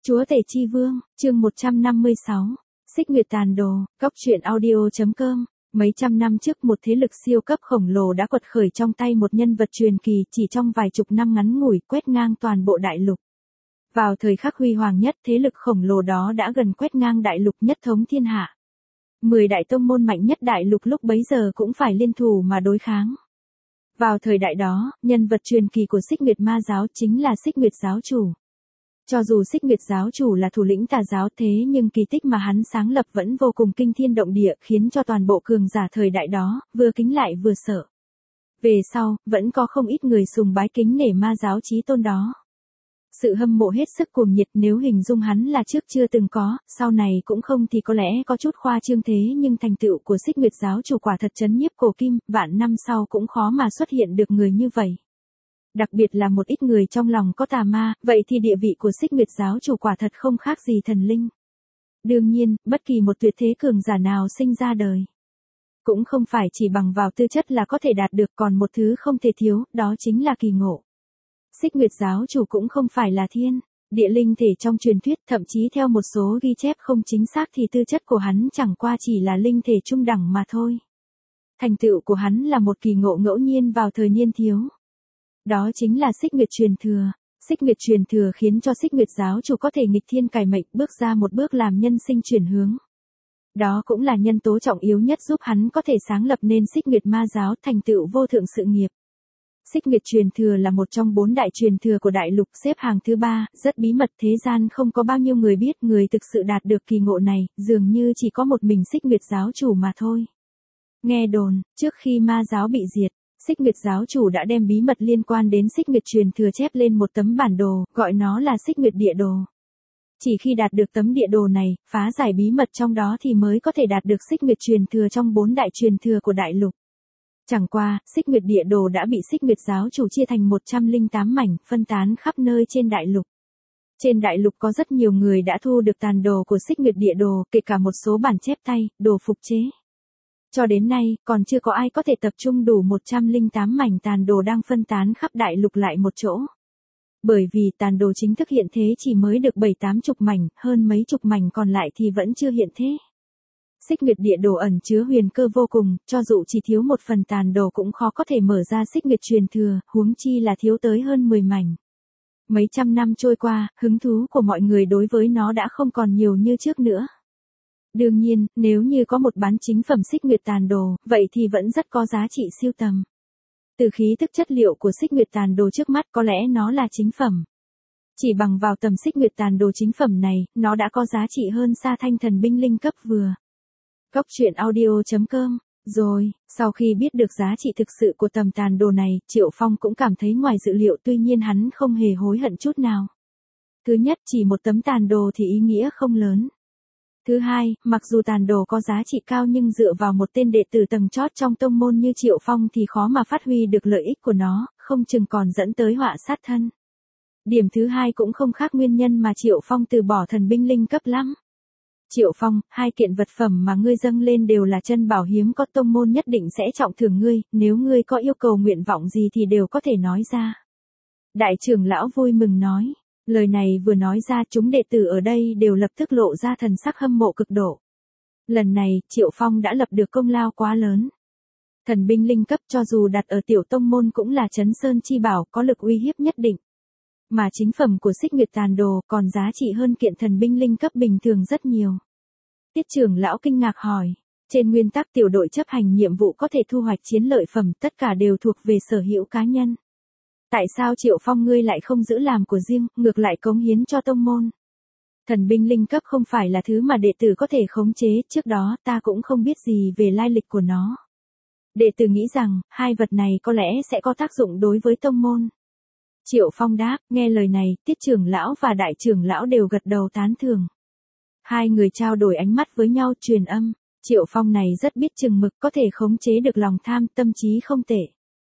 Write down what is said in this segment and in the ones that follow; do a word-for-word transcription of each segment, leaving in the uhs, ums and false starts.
Chúa Tể Chi Vương, chương một trăm năm mươi sáu. Xích Nguyệt Tàn Đồ, Cóc truyện audio chấm com. Mấy trăm năm trước một thế lực siêu cấp khổng lồ đã quật khởi trong tay một nhân vật truyền kỳ, chỉ trong vài chục năm ngắn ngủi quét ngang toàn bộ đại lục. Vào thời khắc huy hoàng nhất, thế lực khổng lồ đó đã gần quét ngang đại lục, nhất thống thiên hạ. Mười đại tông môn mạnh nhất đại lục lúc bấy giờ cũng phải liên thủ mà đối kháng. Vào thời đại đó, nhân vật truyền kỳ của Xích Nguyệt Ma giáo chính là Xích Nguyệt giáo chủ. Cho dù Xích Nguyệt giáo chủ là thủ lĩnh tà giáo, thế nhưng kỳ tích mà hắn sáng lập vẫn vô cùng kinh thiên động địa, khiến cho toàn bộ cường giả thời đại đó vừa kính lại vừa sợ. Về sau, vẫn có không ít người sùng bái kính nể ma giáo chí tôn đó. Sự hâm mộ hết sức cuồng nhiệt, nếu hình dung hắn là trước chưa từng có, sau này cũng không thì có lẽ có chút khoa trương, thế nhưng thành tựu của Xích Nguyệt giáo chủ quả thật chấn nhiếp cổ kim, vạn năm sau cũng khó mà xuất hiện được người như vậy. Đặc biệt là một ít người trong lòng có tà ma, vậy thì địa vị của Xích Nguyệt giáo chủ quả thật không khác gì thần linh. Đương nhiên, bất kỳ một tuyệt thế cường giả nào sinh ra đời cũng không phải chỉ bằng vào tư chất là có thể đạt được, còn một thứ không thể thiếu, đó chính là kỳ ngộ. Xích Nguyệt giáo chủ cũng không phải là thiên địa linh thể trong truyền thuyết, thậm chí theo một số ghi chép không chính xác thì tư chất của hắn chẳng qua chỉ là linh thể trung đẳng mà thôi. Thành tựu của hắn là một kỳ ngộ ngẫu nhiên vào thời niên thiếu. Đó chính là Xích Nguyệt truyền thừa. Xích Nguyệt truyền thừa khiến cho Xích Nguyệt giáo chủ có thể nghịch thiên cải mệnh, bước ra một bước làm nhân sinh chuyển hướng. Đó cũng là nhân tố trọng yếu nhất giúp hắn có thể sáng lập nên Xích Nguyệt Ma giáo, thành tựu vô thượng sự nghiệp. Xích Nguyệt truyền thừa là một trong bốn đại truyền thừa của đại lục, xếp hàng thứ ba, rất bí mật, thế gian không có bao nhiêu người biết, người thực sự đạt được kỳ ngộ này, dường như chỉ có một mình Xích Nguyệt giáo chủ mà thôi. Nghe đồn, trước khi ma giáo bị diệt, Xích Nguyệt giáo chủ đã đem bí mật liên quan đến Xích Nguyệt truyền thừa chép lên một tấm bản đồ, gọi nó là Xích Nguyệt địa đồ. Chỉ khi đạt được tấm địa đồ này, phá giải bí mật trong đó thì mới có thể đạt được Xích Nguyệt truyền thừa trong bốn đại truyền thừa của đại lục. Chẳng qua, Xích Nguyệt địa đồ đã bị Xích Nguyệt giáo chủ chia thành một trăm lẻ tám mảnh, phân tán khắp nơi trên đại lục. Trên đại lục có rất nhiều người đã thu được tàn đồ của Xích Nguyệt địa đồ, kể cả một số bản chép tay, đồ phục chế. Cho đến nay, còn chưa có ai có thể tập trung đủ một trăm lẻ tám mảnh tàn đồ đang phân tán khắp đại lục lại một chỗ. Bởi vì tàn đồ chính thức hiện thế chỉ mới được bảy tám chục mảnh, hơn mấy chục mảnh còn lại thì vẫn chưa hiện thế. Xích Nguyệt địa đồ ẩn chứa huyền cơ vô cùng, cho dù chỉ thiếu một phần tàn đồ cũng khó có thể mở ra Xích Nguyệt truyền thừa, huống chi là thiếu tới hơn mười mảnh. Mấy trăm năm trôi qua, hứng thú của mọi người đối với nó đã không còn nhiều như trước nữa. Đương nhiên, nếu như có một bán chính phẩm Xích Nguyệt tàn đồ, vậy thì vẫn rất có giá trị siêu tầm. Từ khí tức chất liệu của Xích Nguyệt tàn đồ trước mắt có lẽ nó là chính phẩm. Chỉ bằng vào tầm Xích Nguyệt tàn đồ chính phẩm này, nó đã có giá trị hơn xa thanh thần binh linh cấp vừa. Cóc truyện audio chấm com. Rồi, sau khi biết được giá trị thực sự của tầm tàn đồ này, Triệu Phong cũng cảm thấy ngoài dự liệu, tuy nhiên hắn không hề hối hận chút nào. Thứ nhất, chỉ một tấm tàn đồ thì ý nghĩa không lớn. Thứ hai, mặc dù tàn đồ có giá trị cao nhưng dựa vào một tên đệ tử tầng chót trong tông môn như Triệu Phong thì khó mà phát huy được lợi ích của nó, không chừng còn dẫn tới họa sát thân. Điểm thứ hai cũng không khác nguyên nhân mà Triệu Phong từ bỏ thần binh linh cấp lắm. Triệu Phong, hai kiện vật phẩm mà ngươi dâng lên đều là chân bảo hiếm, có tông môn nhất định sẽ trọng thưởng ngươi, nếu ngươi có yêu cầu nguyện vọng gì thì đều có thể nói ra. Đại trưởng lão vui mừng nói. Lời này vừa nói ra, chúng đệ tử ở đây đều lập tức lộ ra thần sắc hâm mộ cực độ. Lần này, Triệu Phong đã lập được công lao quá lớn. Thần binh linh cấp cho dù đặt ở tiểu tông môn cũng là trấn sơn chi bảo, có lực uy hiếp nhất định. Mà chính phẩm của Xích Nguyệt tàn đồ còn giá trị hơn kiện thần binh linh cấp bình thường rất nhiều. Tiết trưởng lão kinh ngạc hỏi, trên nguyên tắc tiểu đội chấp hành nhiệm vụ có thể thu hoạch chiến lợi phẩm, tất cả đều thuộc về sở hữu cá nhân. Tại sao Triệu Phong ngươi lại không giữ làm của riêng, ngược lại cống hiến cho tông môn? Thần binh linh cấp không phải là thứ mà đệ tử có thể khống chế, trước đó ta cũng không biết gì về lai lịch của nó. Đệ tử nghĩ rằng, hai vật này có lẽ sẽ có tác dụng đối với tông môn. Triệu Phong đáp, nghe lời này, Tiết trưởng lão và đại trưởng lão đều gật đầu tán thưởng. Hai người trao đổi ánh mắt với nhau, truyền âm, Triệu Phong này rất biết chừng mực, có thể khống chế được lòng tham, tâm trí không tệ.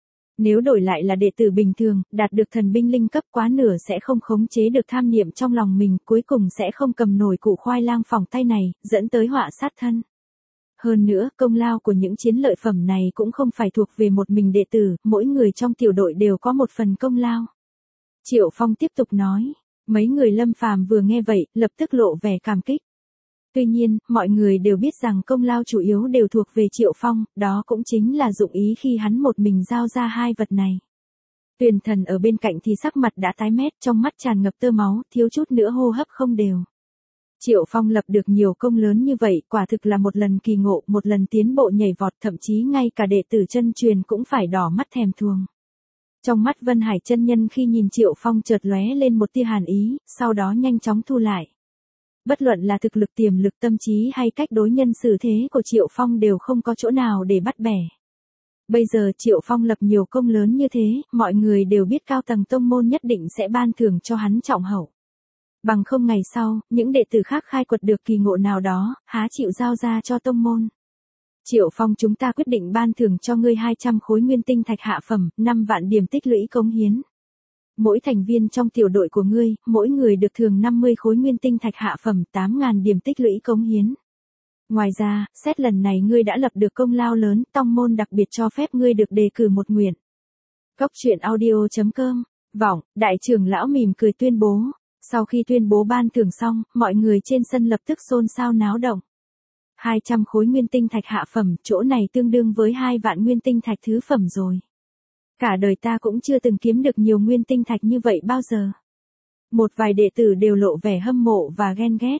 Nếu đổi lại là đệ tử bình thường, đạt được thần binh linh cấp quá nửa sẽ không khống chế được tham niệm trong lòng mình, cuối cùng sẽ không cầm nổi củ khoai lang phỏng tay này, dẫn tới họa sát thân. Hơn nữa, công lao của những chiến lợi phẩm này cũng không phải thuộc về một mình đệ tử, mỗi người trong tiểu đội đều có một phần công lao. Triệu Phong tiếp tục nói, Mấy người Lâm Phàm vừa nghe vậy, lập tức lộ vẻ cảm kích. Tuy nhiên, mọi người đều biết rằng công lao chủ yếu đều thuộc về Triệu Phong, đó cũng chính là dụng ý khi hắn một mình giao ra hai vật này. Tuyền Thần ở bên cạnh thì sắc mặt đã tái mét, trong mắt tràn ngập tơ máu, thiếu chút nữa hô hấp không đều. Triệu Phong lập được nhiều công lớn như vậy, quả thực là một lần kỳ ngộ, một lần tiến bộ nhảy vọt, thậm chí ngay cả đệ tử chân truyền cũng phải đỏ mắt thèm thuồng. Trong mắt Vân Hải chân nhân khi nhìn Triệu Phong chợt lóe lên một tia hàn ý, sau đó nhanh chóng thu lại. Bất luận là thực lực, tiềm lực, tâm trí hay cách đối nhân xử thế của Triệu Phong đều không có chỗ nào để bắt bẻ. Bây giờ Triệu Phong lập nhiều công lớn như thế, mọi người đều biết cao tầng tông môn nhất định sẽ ban thưởng cho hắn trọng hậu. Bằng không ngày sau, những đệ tử khác khai quật được kỳ ngộ nào đó, há chịu giao ra cho tông môn. Triệu Phong, chúng ta quyết định ban thưởng cho ngươi hai trăm khối nguyên tinh thạch hạ phẩm, năm vạn điểm tích lũy cống hiến. Mỗi thành viên trong tiểu đội của ngươi, mỗi người được thưởng năm mươi khối nguyên tinh thạch hạ phẩm, tám nghìn điểm tích lũy cống hiến. Ngoài ra, xét lần này ngươi đã lập được công lao lớn, tông môn đặc biệt cho phép ngươi được đề cử một nguyện. Góc truyện audio chấm com, vọng, đại trưởng lão mỉm cười tuyên bố. Sau khi tuyên bố ban thưởng xong, mọi người trên sân lập tức xôn xao náo động. hai trăm khối nguyên tinh thạch hạ phẩm, chỗ này tương đương với hai vạn nguyên tinh thạch thứ phẩm rồi. Cả đời ta cũng chưa từng kiếm được nhiều nguyên tinh thạch như vậy bao giờ. Một vài đệ tử đều lộ vẻ hâm mộ và ghen ghét.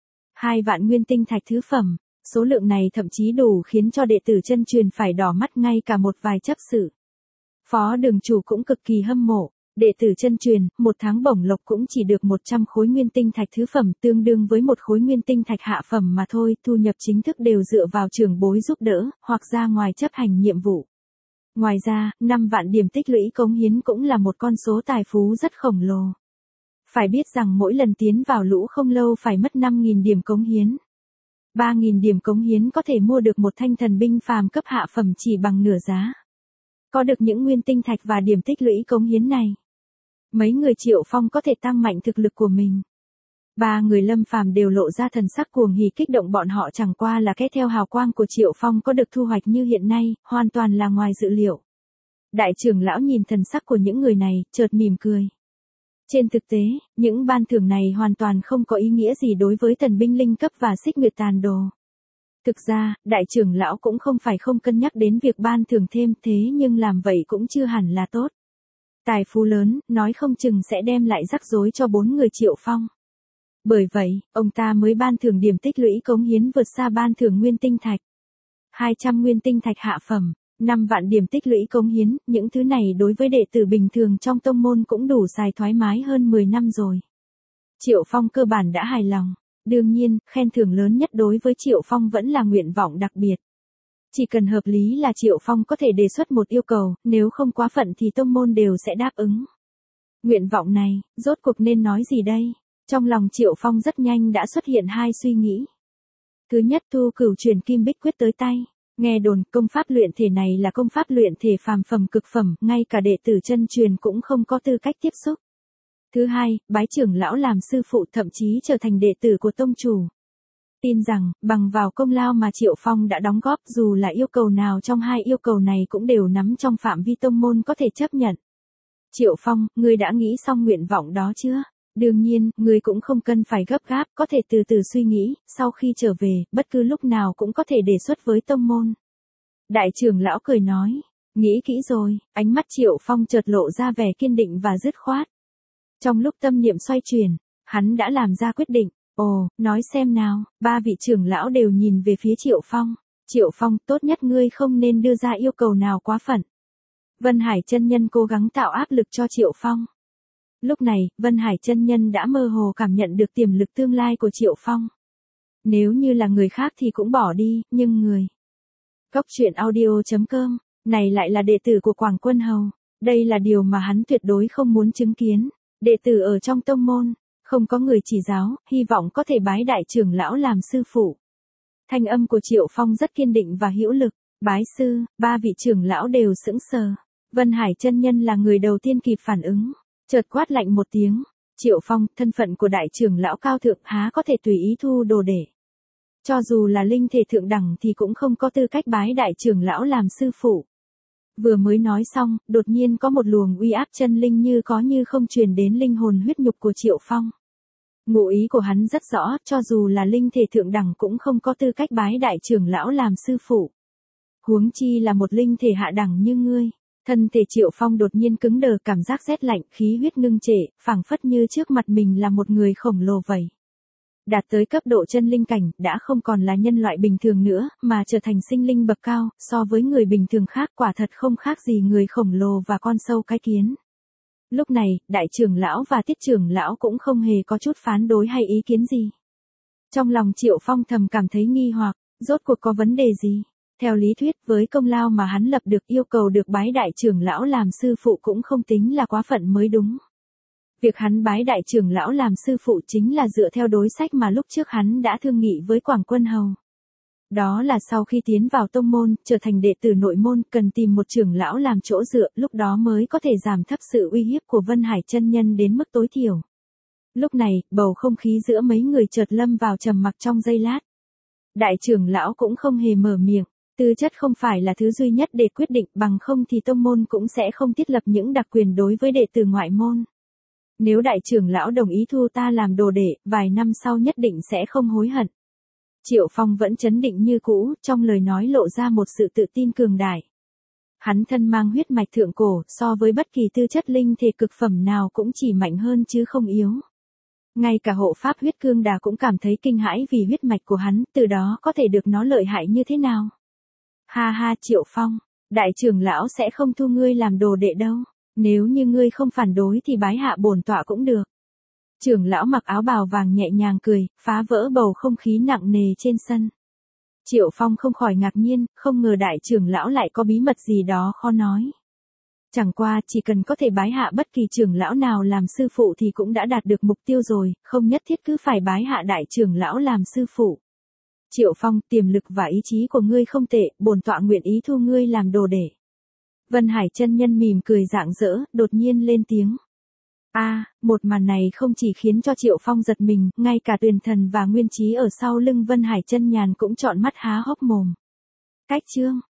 Hai vạn nguyên tinh thạch thứ phẩm, số lượng này thậm chí đủ khiến cho đệ tử chân truyền phải đỏ mắt, ngay cả một vài chấp sự. Phó đường chủ cũng cực kỳ hâm mộ. Đệ tử chân truyền, một tháng bổng lộc cũng chỉ được một trăm khối nguyên tinh thạch thứ phẩm, tương đương với một khối nguyên tinh thạch hạ phẩm mà thôi, thu nhập chính thức đều dựa vào trưởng bối giúp đỡ, hoặc ra ngoài chấp hành nhiệm vụ. Ngoài ra, năm vạn điểm tích lũy cống hiến cũng là một con số tài phú rất khổng lồ. Phải biết rằng mỗi lần tiến vào lũ không lâu phải mất năm nghìn điểm cống hiến. ba nghìn điểm cống hiến có thể mua được một thanh thần binh phàm cấp hạ phẩm chỉ bằng nửa giá. Có được những nguyên tinh thạch và điểm tích lũy cống hiến này, mấy người Triệu Phong có thể tăng mạnh thực lực của mình. Ba người Lâm Phàm đều lộ ra thần sắc cuồng hỉ kích động, bọn họ chẳng qua là cái theo hào quang của Triệu Phong có được thu hoạch như hiện nay, hoàn toàn là ngoài dự liệu. Đại trưởng lão nhìn thần sắc của những người này, chợt mỉm cười. Trên thực tế, những ban thưởng này hoàn toàn không có ý nghĩa gì đối với thần binh linh cấp và xích nguyệt tàn đồ. Thực ra, đại trưởng lão cũng không phải không cân nhắc đến việc ban thưởng thêm, thế nhưng làm vậy cũng chưa hẳn là tốt. Tài phú lớn, nói không chừng sẽ đem lại rắc rối cho bốn người Triệu Phong. Bởi vậy, ông ta mới ban thưởng điểm tích lũy cống hiến vượt xa ban thưởng nguyên tinh thạch. hai trăm nguyên tinh thạch hạ phẩm, năm vạn điểm tích lũy cống hiến, những thứ này đối với đệ tử bình thường trong tông môn cũng đủ xài thoải mái hơn mười năm rồi. Triệu Phong cơ bản đã hài lòng. Đương nhiên, khen thưởng lớn nhất đối với Triệu Phong vẫn là nguyện vọng đặc biệt. Chỉ cần hợp lý là Triệu Phong có thể đề xuất một yêu cầu, nếu không quá phận thì tông môn đều sẽ đáp ứng. Nguyện vọng này, rốt cuộc nên nói gì đây? Trong lòng Triệu Phong rất nhanh đã xuất hiện hai suy nghĩ. Thứ nhất, thu cửu truyền kim bích quyết tới tay. Nghe đồn, công pháp luyện thể này là công pháp luyện thể phàm phẩm cực phẩm, ngay cả đệ tử chân truyền cũng không có tư cách tiếp xúc. Thứ hai, bái trưởng lão làm sư phụ, thậm chí trở thành đệ tử của tông chủ. Tin rằng, bằng vào công lao mà Triệu Phong đã đóng góp, dù là yêu cầu nào trong hai yêu cầu này cũng đều nắm trong phạm vi tông môn có thể chấp nhận. Triệu Phong, ngươi đã nghĩ xong nguyện vọng đó chưa? Đương nhiên, ngươi cũng không cần phải gấp gáp, có thể từ từ suy nghĩ, sau khi trở về, bất cứ lúc nào cũng có thể đề xuất với tông môn. Đại trưởng lão cười nói, nghĩ kỹ rồi, ánh mắt Triệu Phong chợt lộ ra vẻ kiên định và dứt khoát. Trong lúc tâm niệm xoay chuyển, hắn đã làm ra quyết định. Ồ, nói xem nào, ba vị trưởng lão đều nhìn về phía Triệu Phong. Triệu Phong, tốt nhất ngươi không nên đưa ra yêu cầu nào quá phận. Vân Hải chân nhân cố gắng tạo áp lực cho Triệu Phong. Lúc này, Vân Hải chân nhân đã mơ hồ cảm nhận được tiềm lực tương lai của Triệu Phong. Nếu như là người khác thì cũng bỏ đi, nhưng người. Góc truyện audio chấm com, này lại là đệ tử của Quảng Quân Hầu. Đây là điều mà hắn tuyệt đối không muốn chứng kiến. Đệ tử ở trong tông môn, không có người chỉ giáo, hy vọng có thể bái đại trưởng lão làm sư phụ. Thanh âm của Triệu Phong rất kiên định và hữu lực. Bái sư, ba vị trưởng lão đều sững sờ. Vân Hải chân nhân là người đầu tiên kịp phản ứng. Chợt quát lạnh một tiếng. Triệu Phong, thân phận của đại trưởng lão cao thượng há có thể tùy ý thu đồ để. Cho dù là linh thể thượng đẳng thì cũng không có tư cách bái đại trưởng lão làm sư phụ. Vừa mới nói xong, đột nhiên có một luồng uy áp chân linh như có như không truyền đến linh hồn huyết nhục của Triệu Phong. Ngụ ý của hắn rất rõ, cho dù là linh thể thượng đẳng cũng không có tư cách bái đại trưởng lão làm sư phụ. Huống chi là một linh thể hạ đẳng như ngươi. Thân thể Triệu Phong đột nhiên cứng đờ, cảm giác rét lạnh, khí huyết ngưng trệ, phảng phất như trước mặt mình là một người khổng lồ vậy. Đạt tới cấp độ chân linh cảnh, đã không còn là nhân loại bình thường nữa, mà trở thành sinh linh bậc cao, so với người bình thường khác quả thật không khác gì người khổng lồ và con sâu cái kiến. Lúc này, đại trưởng lão và tiết trưởng lão cũng không hề có chút phán đối hay ý kiến gì. Trong lòng Triệu Phong thầm cảm thấy nghi hoặc, rốt cuộc có vấn đề gì? Theo lý thuyết, với công lao mà hắn lập được, yêu cầu được bái đại trưởng lão làm sư phụ cũng không tính là quá phận mới đúng. Việc hắn bái đại trưởng lão làm sư phụ chính là dựa theo đối sách mà lúc trước hắn đã thương nghị với Quảng Quân Hầu. Đó là sau khi tiến vào tông môn, trở thành đệ tử nội môn, cần tìm một trưởng lão làm chỗ dựa, lúc đó mới có thể giảm thấp sự uy hiếp của Vân Hải chân nhân đến mức tối thiểu. Lúc này, bầu không khí giữa mấy người chợt lâm vào trầm mặc trong giây lát. Đại trưởng lão cũng không hề mở miệng, tư chất không phải là thứ duy nhất để quyết định, bằng không thì tông môn cũng sẽ không thiết lập những đặc quyền đối với đệ tử ngoại môn. Nếu đại trưởng lão đồng ý thu ta làm đồ đệ, vài năm sau nhất định sẽ không hối hận. Triệu Phong vẫn trấn định như cũ, trong lời nói lộ ra một sự tự tin cường đại. Hắn thân mang huyết mạch thượng cổ, so với bất kỳ tư chất linh thể cực phẩm nào cũng chỉ mạnh hơn chứ không yếu. Ngay cả hộ pháp huyết cương đà cũng cảm thấy kinh hãi vì huyết mạch của hắn, từ đó có thể được nó lợi hại như thế nào. Ha ha Triệu Phong, đại trưởng lão sẽ không thu ngươi làm đồ đệ đâu, nếu như ngươi không phản đối thì bái hạ bổn tọa cũng được. Trưởng lão mặc áo bào vàng nhẹ nhàng cười, phá vỡ bầu không khí nặng nề trên sân. Triệu Phong không khỏi ngạc nhiên, không ngờ đại trưởng lão lại có bí mật gì đó khó nói. Chẳng qua, chỉ cần có thể bái hạ bất kỳ trưởng lão nào làm sư phụ thì cũng đã đạt được mục tiêu rồi, không nhất thiết cứ phải bái hạ đại trưởng lão làm sư phụ. Triệu Phong, tiềm lực và ý chí của ngươi không tệ, bổn tọa nguyện ý thu ngươi làm đồ đệ. Vân Hải chân nhân mỉm cười rạng rỡ, đột nhiên lên tiếng. A, à, một màn này không chỉ khiến cho Triệu Phong giật mình, ngay cả Tuyền Thần và Nguyên Chí ở sau lưng Vân Hải chân nhàn cũng trọn mắt há hốc mồm. Cách chương